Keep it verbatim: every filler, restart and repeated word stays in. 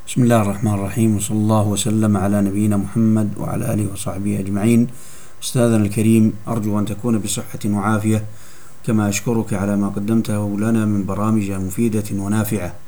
بسم الله الرحمن الرحيم، وصلى الله وسلم على نبينا محمد وعلى آله وصحبه أجمعين. أستاذنا الكريم، أرجو أن تكون بصحة وعافية، كما أشكرك على ما قدمته لنا من برامج مفيدة ونافعة.